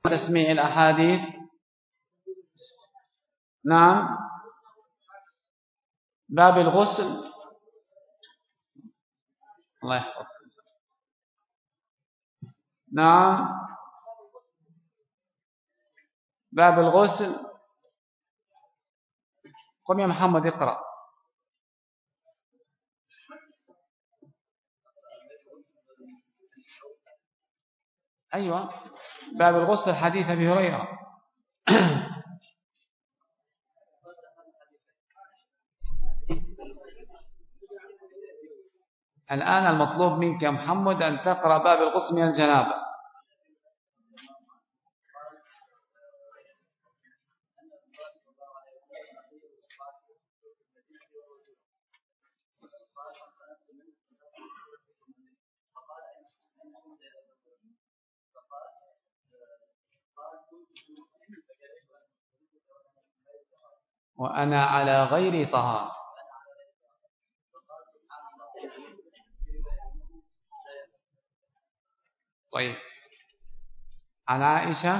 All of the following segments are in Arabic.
تسميع الأحاديث. نعم، باب الغسل. الله يحفظ. نعم، باب الغسل. قم يا محمد اقرأ. أيوة، باب الغسل حديث أبي هريرة. الآن المطلوب منك يا محمد أن تقرأ باب الغسل من الجنابة. وأنا على غير طهارة. طيب، عن عائشة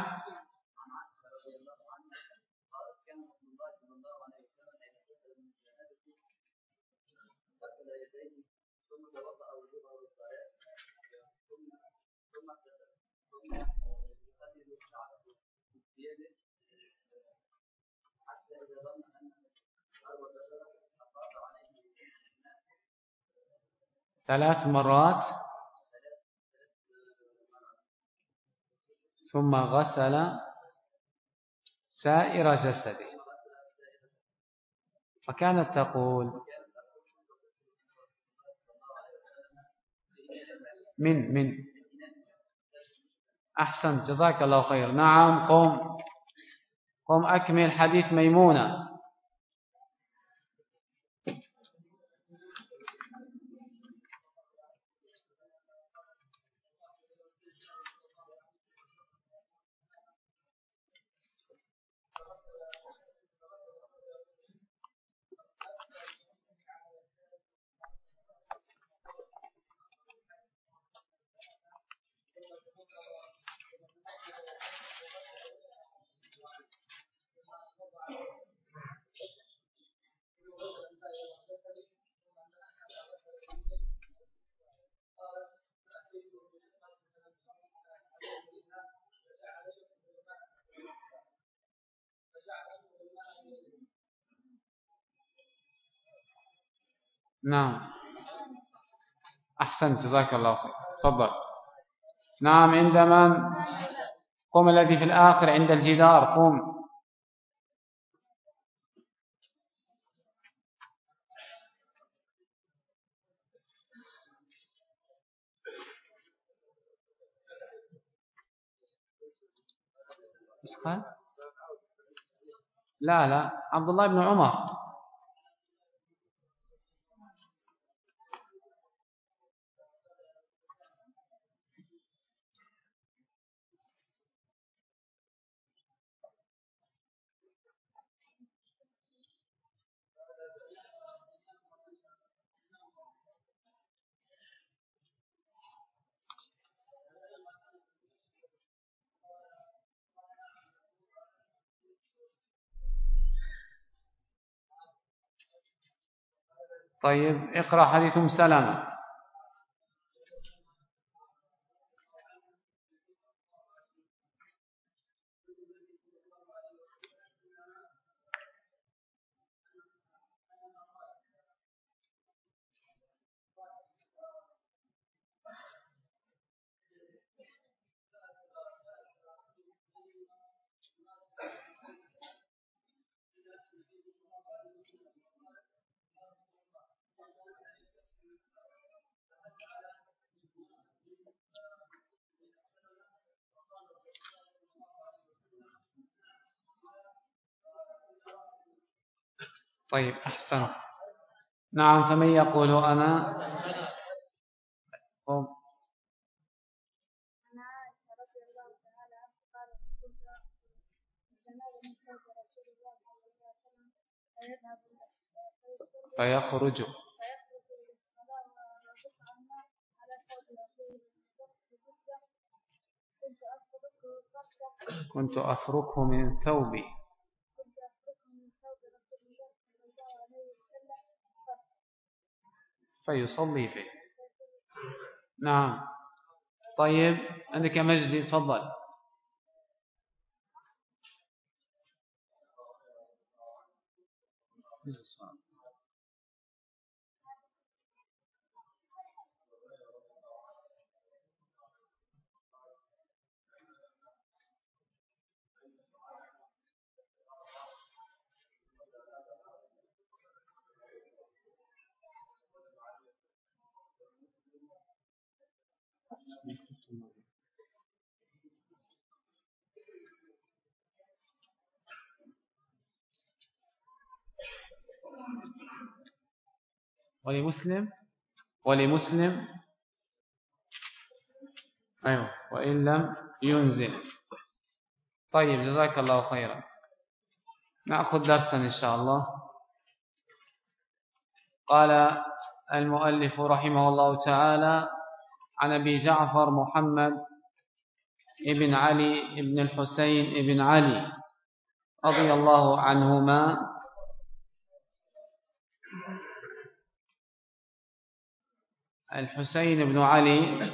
ثلاث مرات ثم غسل سائر جسده، فكانت تقول من أحسن، جزاك الله خير. نعم، قم أكمل حديث ميمونة. نعم، أحسنت، جزاك الله خير. تفضل. نعم، عند من؟ قم الذي في الآخر عند الجدار، قم. لا، عبد الله بن عمر. طيب، اقرأ حديث أم سلمة. طيب، أحسن. نعم، فمن يقول أنا قم. فيخرج. كنت أفركه من ثوبي فيصلي فيه. نعم. طيب عندك يا مجدي، تفضل. ولمسلم أيوة وإن لم ينزل. طيب جزاك الله خيرا. نأخذ درسا إن شاء الله. قال المؤلف رحمه الله تعالى: عن أبي جعفر محمد ابن علي ابن الحسين ابن علي رضي الله عنهما الحسين بن علي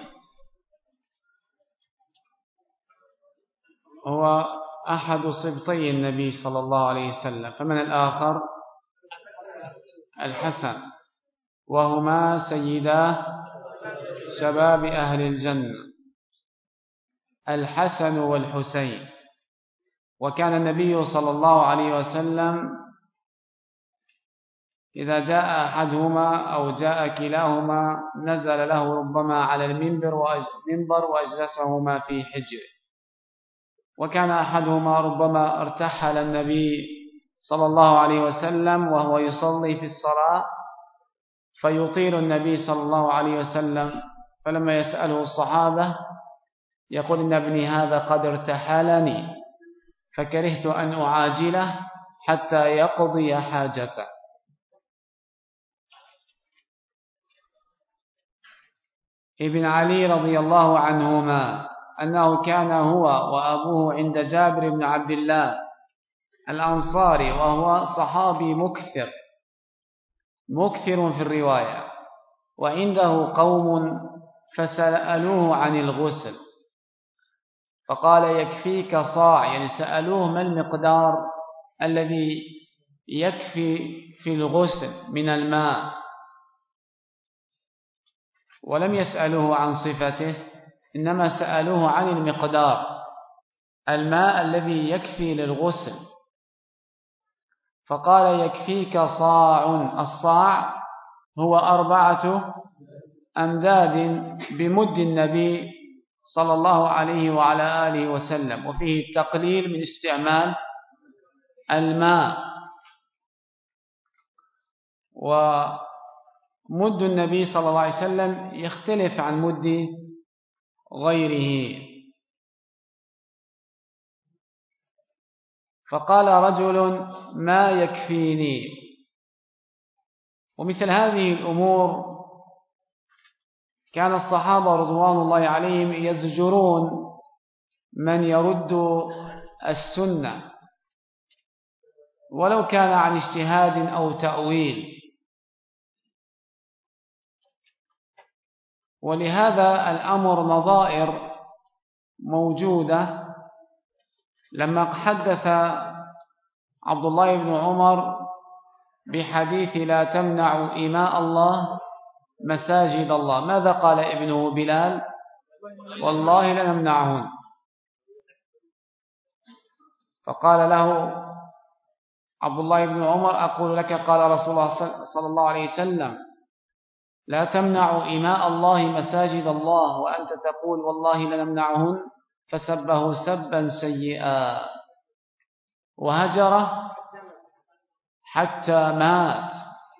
هو أحد سبطي النبي صلى الله عليه وسلم، فمن الآخر الحسن، وهما سيدا شباب أهل الجنة، الحسن والحسين. وكان النبي صلى الله عليه وسلم إذا جاء أحدهما أو جاء كلاهما نزل له ربما على المنبر وأجلسهما في حجره، وكان أحدهما ربما ارتحل النبي صلى الله عليه وسلم وهو يصلي في الصلاة فيطيل النبي صلى الله عليه وسلم، فلما يسأله الصحابة يقول: إن ابني هذا قد ارتحلني فكرهت أن أعاجله حتى يقضي حاجته. ابن علي رضي الله عنهما أنه كان هو وأبوه عند جابر بن عبد الله الأنصاري، وهو صحابي مكثر في الرواية، وعنده قوم فسألوه عن الغسل فقال: يكفيك صاع، يعني سألوه ما المقدار الذي يكفي في الغسل من الماء، ولم يسألوه عن صفته، إنما سألوه عن المقدار، الماء الذي يكفي للغسل، فقال: يكفيك صاع. الصاع هو 4 أمداد بمد النبي صلى الله عليه وعلى آله وسلم، وفيه التقليل من استعمال الماء. ومد النبي صلى الله عليه وسلم يختلف عن مد غيره. فقال رجل: ما يكفيني. ومثل هذه الأمور كان الصحابة رضوان الله عليهم يزجرون من يرد السنة ولو كان عن اجتهاد أو تأويل. ولهذا الأمر نظائر موجودة. لما حدث عبد الله بن عمر بحديث لا تمنعوا إماء الله مساجد الله، ماذا قال ابنه بلال؟ والله لنمنعهن. فقال له عبد الله بن عمر: أقول لك قال رسول الله صلى الله عليه وسلم لا تمنعوا إماء الله مساجد الله وأنت تقول والله لنمنعهن، فسبه سبا سيئا وهجره حتى مات،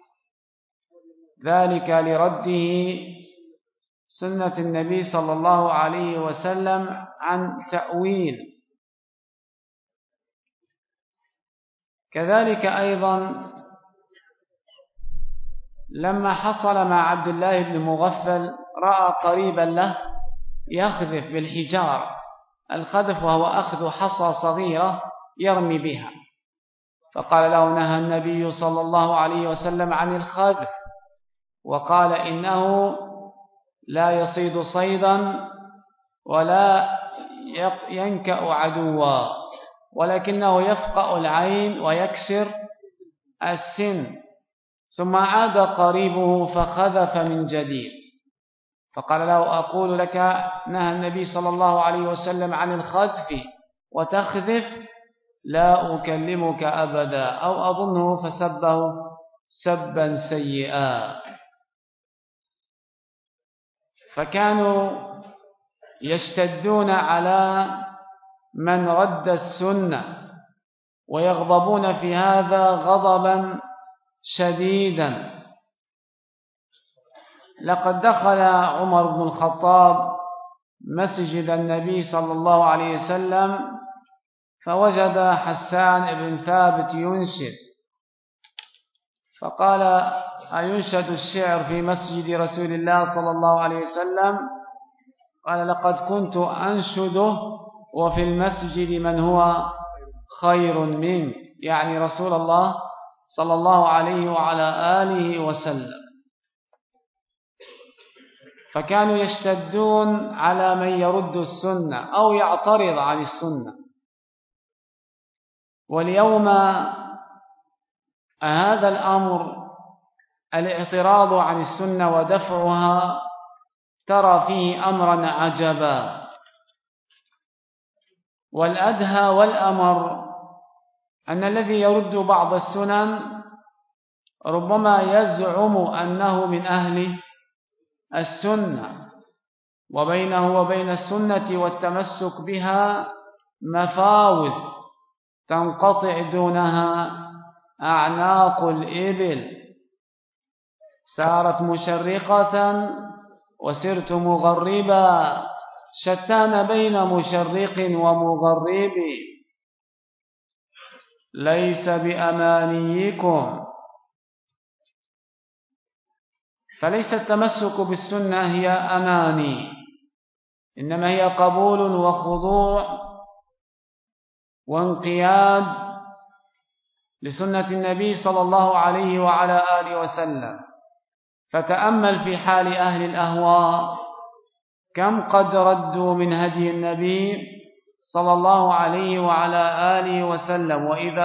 ذلك لرده سنة النبي صلى الله عليه وسلم عن تأويل. كذلك أيضا لما حصل مع عبد الله بن مغفل رأى قريبا له يخذف بالحجار الخذف وهو أخذ حصى صغيرة يرمي بها، فقال له: نهى النبي صلى الله عليه وسلم عن الخذف، وقال: إنه لا يصيد صيدا ولا ينكأ عدوا، ولكنه يفقأ العين ويكسر السن. ثم عاد قريبه فخذف من جديد، فقال له: أقول لك نهى النبي صلى الله عليه وسلم عن الخذف وتخذف، لا أكلمك أبدا، أو أظنه فسبه سبا سيئا. فكانوا يشتدون على من رد السنة ويغضبون في هذا غضبا شديدا. لقد دخل عمر بن الخطاب مسجد النبي صلى الله عليه وسلم فوجد حسان بن ثابت ينشد، فقال: أينشد الشعر في مسجد رسول الله صلى الله عليه وسلم؟ قال: لقد كنت أنشده وفي المسجد من هو خير منك، يعني رسول الله صلى الله عليه وعلى آله وسلم. فكانوا يشتدون على من يرد السنة أو يعترض عن السنة. واليوم هذا الأمر، الاعتراض عن السنة ودفعها، ترى فيه أمرا عجبا. والأدهى والأمر أن الذي يرد بعض السنن ربما يزعم أنه من أهل السنة، وبينه وبين السنة والتمسك بها مفاوز تنقطع دونها أعناق الإبل. سارت مشرقة وسرت مغربا، شتان بين مشرق ومغرب، ليس بأمانيكم. فليس التمسك بالسنة هي أماني، إنما هي قبول وخضوع وانقياد لسنة النبي صلى الله عليه وعلى آله وسلم. فتأمل في حال أهل الأهواء، كم قد ردوا من هدي النبي صلى الله عليه وعلى آله وسلم.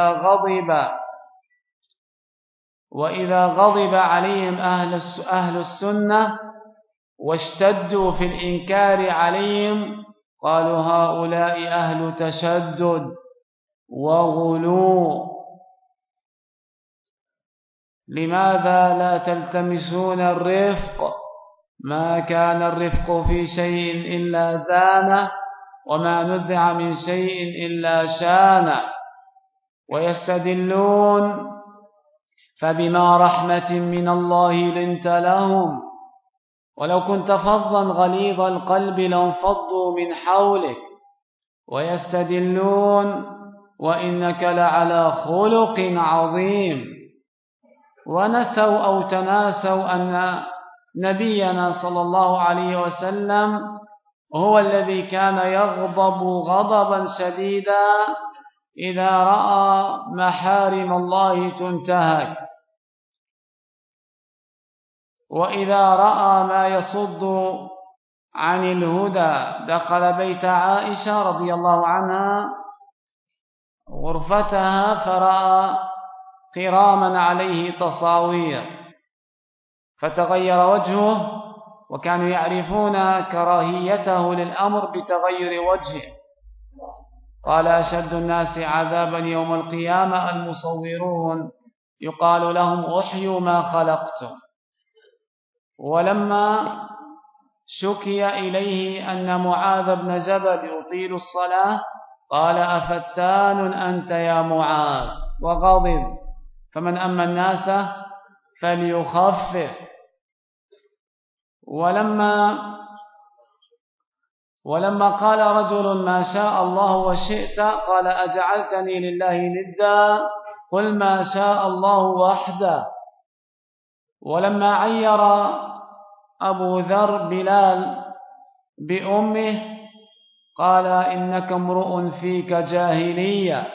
وإذا غضب عليهم أهل السنة واشتدوا في الإنكار عليهم، قالوا: هؤلاء أهل تشدد وغلو. لماذا لا تلتمسون الرفق؟ ما كان الرفق في شيء إلا زانه، وما نزع من شيء إلا شانه. ويستدلون: فبما رحمة من الله لنت لهم، ولو كنت فظا غليظ القلب لانفضوا من حولك. ويستدلون: وإنك لعلى خلق عظيم. ونسوا أو تناسوا أن نبينا صلى الله عليه وسلم هو الذي كان يغضب غضبا شديدا إذا رأى محارم الله تنتهك، وإذا رأى ما يصد عن الهدى. دخل بيت عائشة رضي الله عنها غرفتها فرأى قراما عليه تصاوير، فتغير وجهه، وكانوا يعرفون كراهيته للأمر بتغير وجهه. قال: أشد الناس عذابا يوم القيامة المصورون، يقال لهم: أحيوا ما خلقتم. ولما شكي إليه أن معاذ بن جبل يطيل الصلاة، قال: أفتان أنت يا معاذ، وغضب. فمن أما الناس فليخفف. ولما قال رجل: ما شاء الله وشئت، قال: أجعلتني لله ندا؟ قل ما شاء الله وحده. ولما عير أبو ذر بلال بأمه، قال إنك امرؤ فيك جاهلية.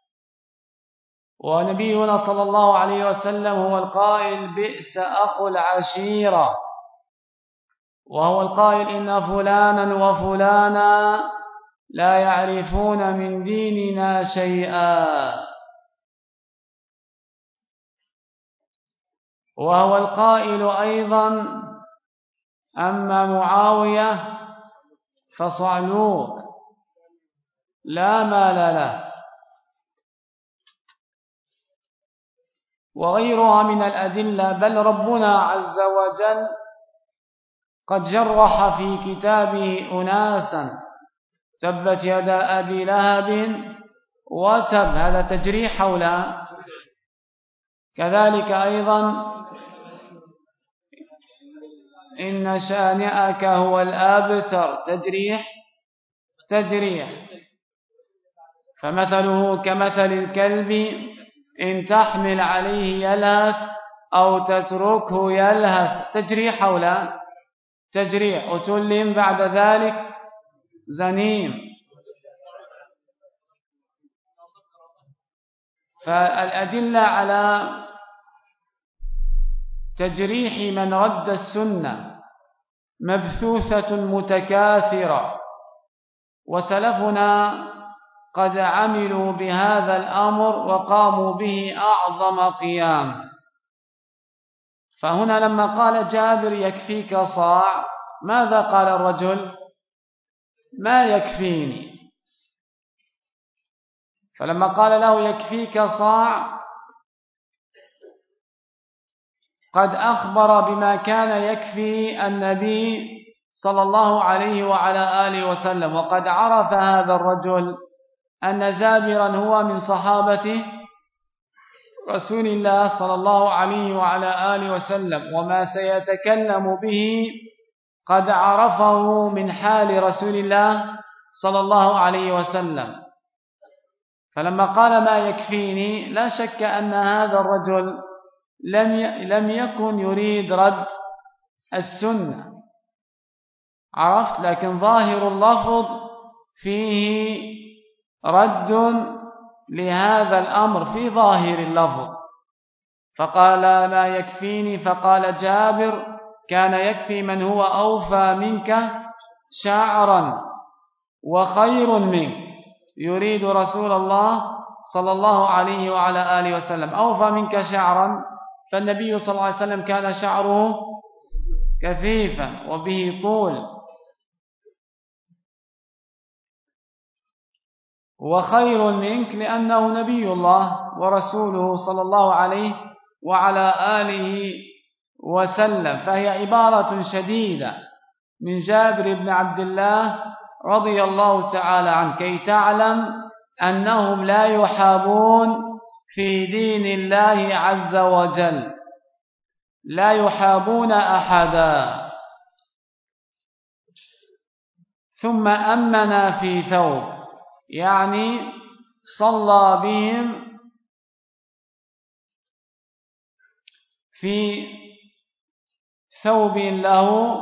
ونبينا صلى الله عليه وسلم هو القائل بئس أخو العشيرة، وهو القائل إن فلانا وفلانا لا يعرفون من ديننا شيئا. وهو القائل أيضا أما معاوية فصعلوك لا مال له. وغيرها من الأدلة. بل ربنا عز وجل قد جرح في كتابه أناسا تبت يدا أبي لهب وتب، هذا تجريح أو لا؟ كذلك أيضا إن شانئك هو الأبتر، تجريح. فمثله كمثل الكلب إن تحمل عليه يلهث أو تتركه يلهث، تجريح أو لا؟ تجريح. أتل بعد ذلك زنيم. فالأدلة على تجريح من رد السنة مبثوثة متكاثرة، وسلفنا قد عملوا بهذا الأمر وقاموا به أعظم قيام. فهنا لما قال جابر يكفيك صاع، ماذا قال الرجل؟ ما يكفيني. فلما قال له يكفيك صاع قد أخبر بما كان يكفي النبي صلى الله عليه وعلى آله وسلم. وقد عرف هذا الرجل أن جابرا هو من صحابة رسول الله صلى الله عليه وعلى آله وسلم، وما سيتكلم به قد عرفه من حال رسول الله صلى الله عليه وسلم. فلما قال ما يكفيني، لا شك أن هذا الرجل لم يكن يريد رد السنة، عرفت؟ لكن ظاهر اللفظ فيه رد لهذا الأمر في ظاهر اللفظ. فقال ما يكفيني، فقال جابر كان يكفي من هو أوفى منك شعرا وخير منك، يريد رسول الله صلى الله عليه وعلى آله وسلم. أوفى منك شعرا، فالنبي صلى الله عليه وسلم كان شعره كثيفا وبه طول. وخير منك لأنه نبي الله ورسوله صلى الله عليه وعلى آله وسلم. فهي عبارة شديدة من جابر بن عبد الله رضي الله تعالى عنه كي تعلم أنهم لا يحابون في دين الله عز وجل، لا يحابون أحدا. ثم أمنا في ثوب، يعني صلى بهم في ثوب له.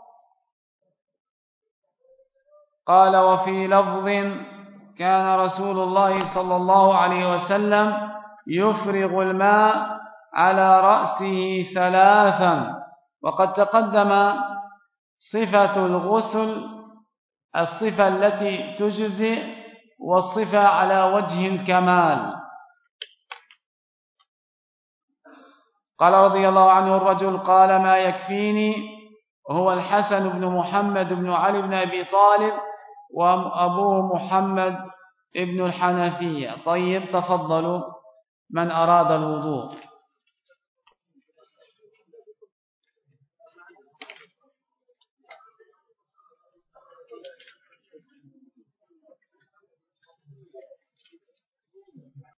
قال وفي لفظ كان رسول الله صلى الله عليه وسلم يفرغ الماء على رأسه 3. وقد تقدم صفة الغسل، الصفة التي تجزئ والصفة على وجه الكمال. قال رضي الله عنه الرجل قال ما يكفيني، هو الحسن بن محمد بن علي بن أبي طالب وأبوه محمد ابن الحنفية. طيب، تفضلوا من أراد الوضوء.